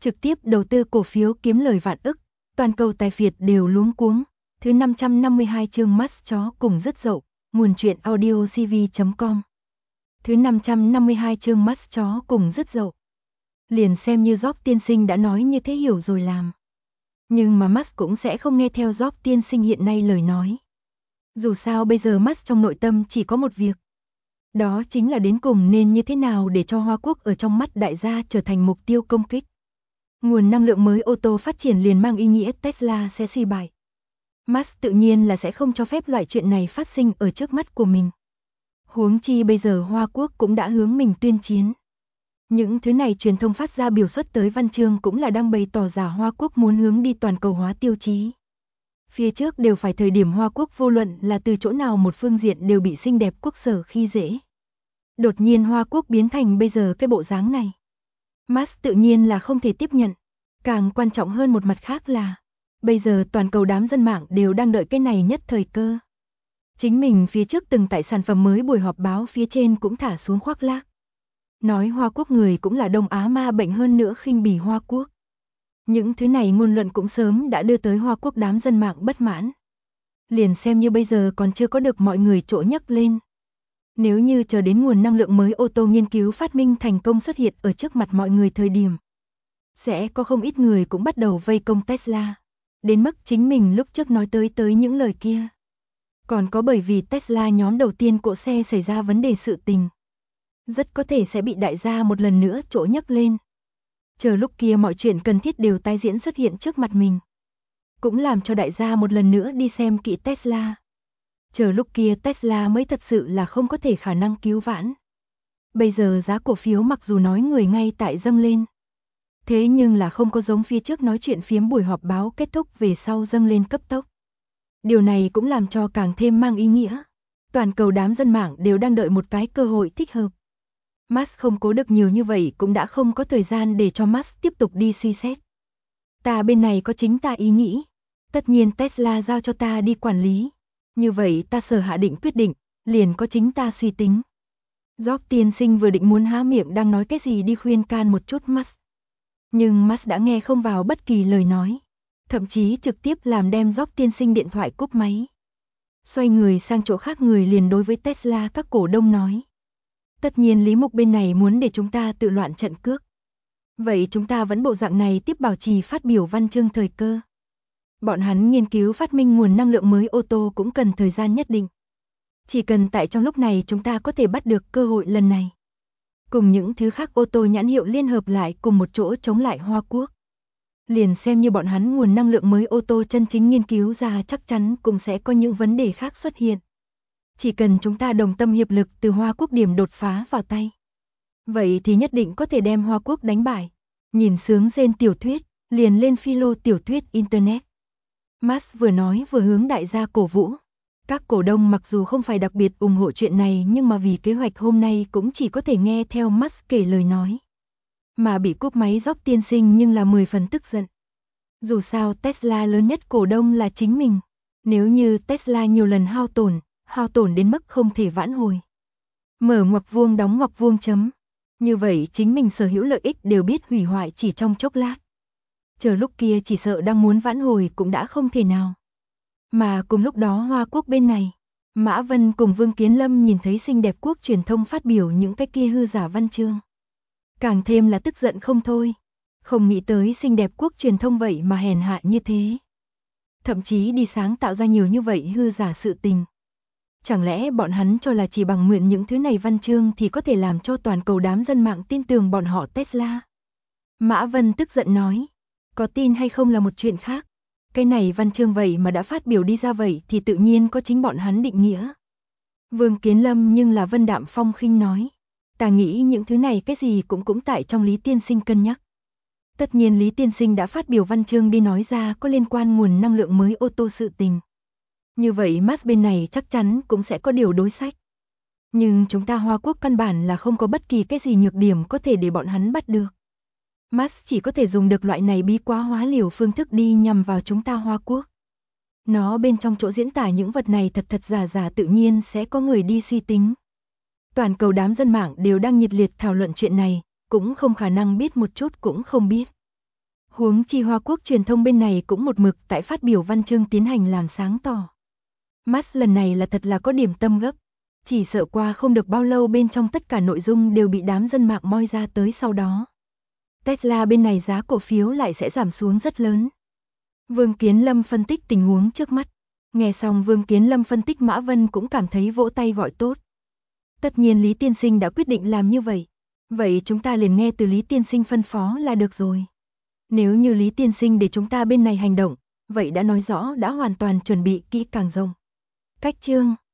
trực tiếp đầu tư cổ phiếu kiếm lời vạn ức, toàn cầu tài phiệt đều luống cuống. Thứ 552 chương Musk chó cùng rất dậu, nguồn truyện audiocv.com. Thứ 552 chương Musk chó cùng rất dậu. Liền xem như Job tiên sinh đã nói như thế hiểu rồi làm. Nhưng mà Musk cũng sẽ không nghe theo Job tiên sinh hiện nay lời nói. Dù sao bây giờ Musk trong nội tâm chỉ có một việc. Đó chính là đến cùng nên như thế nào để cho Hoa Quốc ở trong mắt đại gia trở thành mục tiêu công kích. Nguồn năng lượng mới ô tô phát triển liền mang ý nghĩa Tesla sẽ suy bại. Musk tự nhiên là sẽ không cho phép loại chuyện này phát sinh ở trước mắt của mình. Huống chi bây giờ Hoa Quốc cũng đã hướng mình tuyên chiến. Những thứ này truyền thông phát ra biểu xuất tới văn chương cũng là đang bày tỏ giả Hoa Quốc muốn hướng đi toàn cầu hóa tiêu chí. Phía trước đều phải thời điểm Hoa Quốc vô luận là từ chỗ nào một phương diện đều bị xinh đẹp quốc sở khi dễ. Đột nhiên Hoa Quốc biến thành bây giờ cái bộ dáng này. Musk tự nhiên là không thể tiếp nhận. Càng quan trọng hơn một mặt khác là, bây giờ toàn cầu đám dân mạng đều đang đợi cái này nhất thời cơ. Chính mình phía trước từng tại sản phẩm mới buổi họp báo phía trên cũng thả xuống khoác lác. Nói Hoa Quốc người cũng là Đông Á ma bệnh hơn nữa khinh bỉ Hoa Quốc. Những thứ này ngôn luận cũng sớm đã đưa tới Hoa Quốc đám dân mạng bất mãn. Liền xem như bây giờ còn chưa có được mọi người trỗ nhấc lên. Nếu như chờ đến nguồn năng lượng mới ô tô nghiên cứu phát minh thành công xuất hiện ở trước mặt mọi người thời điểm, sẽ có không ít người cũng bắt đầu vây công Tesla. Đến mức chính mình lúc trước nói tới những lời kia. Còn có bởi vì Tesla nhóm đầu tiên cỗ xe xảy ra vấn đề sự tình. Rất có thể sẽ bị đại gia một lần nữa trỗ nhấc lên. Chờ lúc kia mọi chuyện cần thiết đều tái diễn xuất hiện trước mặt mình. Cũng làm cho đại gia một lần nữa đi xem kỹ Tesla. Chờ lúc kia Tesla mới thật sự là không có thể khả năng cứu vãn. Bây giờ giá cổ phiếu mặc dù nói người ngay tại dâng lên. Thế nhưng là không có giống phía trước nói chuyện phiếm buổi họp báo kết thúc về sau dâng lên cấp tốc. Điều này cũng làm cho càng thêm mang ý nghĩa. Toàn cầu đám dân mạng đều đang đợi một cái cơ hội thích hợp. Musk không cố được nhiều như vậy cũng đã không có thời gian để cho Musk tiếp tục đi suy xét. Ta bên này có chính ta ý nghĩ. Tất nhiên Tesla giao cho ta đi quản lý. Như vậy ta sở hạ định quyết định, liền có chính ta suy tính. Job tiên sinh vừa định muốn há miệng đang nói cái gì đi khuyên can một chút Musk. Nhưng Musk đã nghe không vào bất kỳ lời nói. Thậm chí trực tiếp làm đem Job tiên sinh điện thoại cúp máy. Xoay người sang chỗ khác người liền đối với Tesla các cổ đông nói. Tất nhiên Lý Mục bên này muốn để chúng ta tự loạn trận cước. Vậy chúng ta vẫn bộ dạng này tiếp bảo trì phát biểu văn chương thời cơ. Bọn hắn nghiên cứu phát minh nguồn năng lượng mới ô tô cũng cần thời gian nhất định. Chỉ cần tại trong lúc này chúng ta có thể bắt được cơ hội lần này. Cùng những thứ khác ô tô nhãn hiệu liên hợp lại cùng một chỗ chống lại Hoa Quốc. Liền xem như bọn hắn nguồn năng lượng mới ô tô chân chính nghiên cứu ra chắc chắn cũng sẽ có những vấn đề khác xuất hiện. Chỉ cần chúng ta đồng tâm hiệp lực từ Hoa Quốc điểm đột phá vào tay. Vậy thì nhất định có thể đem Hoa Quốc đánh bại. Nhìn sướng rên tiểu thuyết, liền lên philo tiểu thuyết Internet. Musk vừa nói vừa hướng đại gia cổ vũ. Các cổ đông mặc dù không phải đặc biệt ủng hộ chuyện này nhưng mà vì kế hoạch hôm nay cũng chỉ có thể nghe theo Musk kể lời nói. Mà bị cúp máy Job tiên sinh nhưng là 10 phần tức giận. Dù sao Tesla lớn nhất cổ đông là chính mình. Nếu như Tesla nhiều lần hao tổn đến mức không thể vãn hồi. Mở ngoặc vuông đóng ngoặc vuông chấm. Như vậy chính mình sở hữu lợi ích đều biết hủy hoại chỉ trong chốc lát. Chờ lúc kia chỉ sợ đang muốn vãn hồi cũng đã không thể nào. Mà cùng lúc đó Hoa Quốc bên này, Mã Vân cùng Vương Kiến Lâm nhìn thấy xinh đẹp quốc truyền thông phát biểu những cái kia hư giả văn chương. Càng thêm là tức giận không thôi. Không nghĩ tới xinh đẹp quốc truyền thông vậy mà hèn hạ như thế. Thậm chí đi sáng tạo ra nhiều như vậy hư giả sự tình. Chẳng lẽ bọn hắn cho là chỉ bằng mượn những thứ này văn chương thì có thể làm cho toàn cầu đám dân mạng tin tưởng bọn họ Tesla? Mã Vân tức giận nói, có tin hay không là một chuyện khác. Cái này văn chương vậy mà đã phát biểu đi ra vậy thì tự nhiên có chính bọn hắn định nghĩa. Vương Kiến Lâm nhưng là Vân đạm phong khinh nói, ta nghĩ những thứ này cái gì cũng tại trong Lý Tiên Sinh cân nhắc. Tất nhiên Lý Tiên Sinh đã phát biểu văn chương đi nói ra có liên quan nguồn năng lượng mới ô tô sự tình. Như vậy Musk bên này chắc chắn cũng sẽ có điều đối sách. Nhưng chúng ta Hoa Quốc căn bản là không có bất kỳ cái gì nhược điểm có thể để bọn hắn bắt được. Musk chỉ có thể dùng được loại này bí quá hóa liều phương thức đi nhằm vào chúng ta Hoa Quốc. Nó bên trong chỗ diễn tả những vật này thật giả tự nhiên sẽ có người đi suy tính. Toàn cầu đám dân mạng đều đang nhiệt liệt thảo luận chuyện này, cũng không khả năng biết một chút cũng không biết. Huống chi Hoa Quốc truyền thông bên này cũng một mực tại phát biểu văn chương tiến hành làm sáng tỏ. Musk lần này là thật là có điểm tâm gấp. Chỉ sợ qua không được bao lâu bên trong tất cả nội dung đều bị đám dân mạng moi ra tới sau đó. Tesla bên này giá cổ phiếu lại sẽ giảm xuống rất lớn. Vương Kiến Lâm phân tích tình huống trước mắt. Nghe xong Vương Kiến Lâm phân tích, Mã Vân cũng cảm thấy vỗ tay gọi tốt. Tất nhiên Lý Tiên Sinh đã quyết định làm như vậy. Vậy chúng ta liền nghe từ Lý Tiên Sinh phân phó là được rồi. Nếu như Lý Tiên Sinh để chúng ta bên này hành động, vậy đã nói rõ đã hoàn toàn chuẩn bị kỹ càng rộng. Cách chương